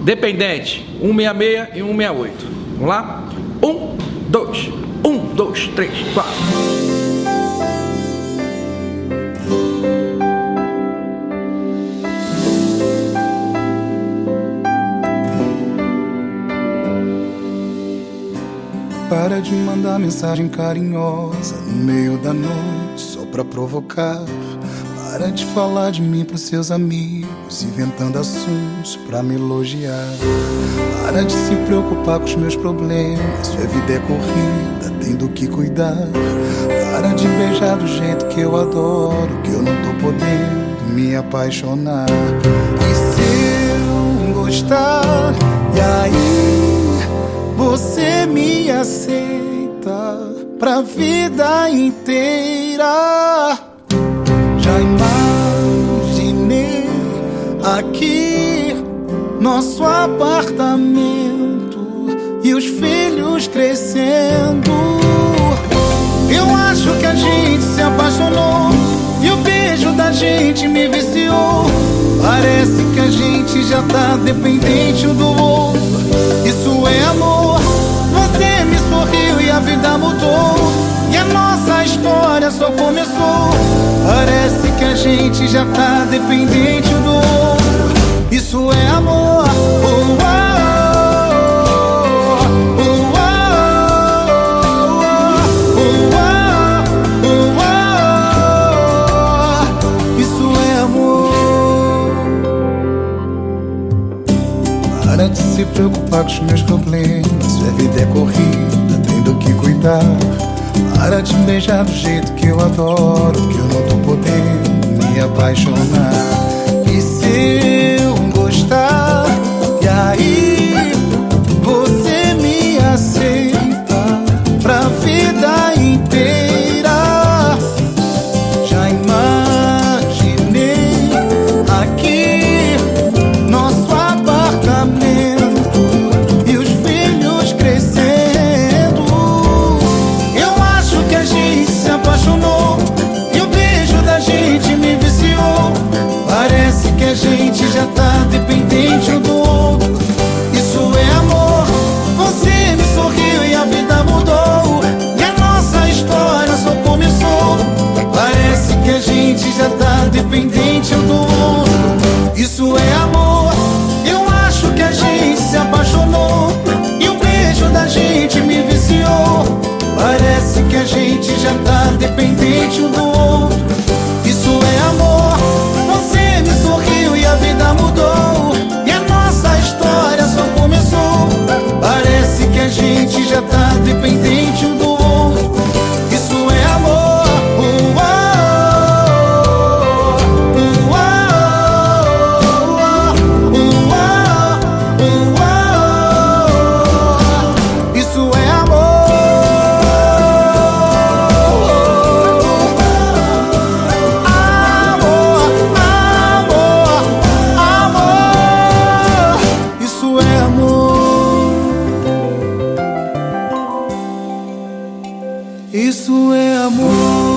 Dependente, 166 e 168. Vamos lá? 1, 2, 1, 2, 3, 4. Para de mandar mensagem carinhosa no meio da noite só pra provocar. Para de falar de mim pros seus amigos, inventando assuntos pra me elogiar. Para de se preocupar com os meus problemas, sua vida é corrida, tem do que cuidar. Para de beijar do jeito que eu adoro, que eu não tô podendo me apaixonar. E se eu gostar, e aí você me aceita pra vida inteira. Já imaginei aqui nosso apartamento e os filhos crescendo. Eu acho que a gente se apaixonou e o beijo da gente me viciou. Parece que a gente já tá dependente um do outro. Isso é amor. Você me sorriu e a vida mudou, e a nossa história só começou. Parece que a gente já tá dependente um do outro. Isso é amor. Isso é amor. Para de se preocupar com os meus problemas, sua vida é corrida, tem do que cuidar. Para de beijar do jeito que eu adoro, que eu não tô podendo me apaixonar. E se eu gostar, e aí você me aceita pra vida inteira. Já imaginei aqui nosso apartamento e os filhos crescendo. Eu acho que a gente se apaixonou e o beijo da gente me viciou. Parece que a gente já tá dependente um do outro. Isso é amor. Você me sorriu e a vida mudou, e a nossa história só começou. Parece que a gente já tá dependente um do outro. Isso é amor. Eu acho que a gente se apaixonou e o beijo da gente me viciou. Parece que a gente já tá dependente um do outro. Isso é amor. Você me sorriu e a vida mudou, e a nossa história só começou. Parece que a gente já tá dependente um do outro. Isso é amor. Isso é amor. Isso é amor. Isso é amor.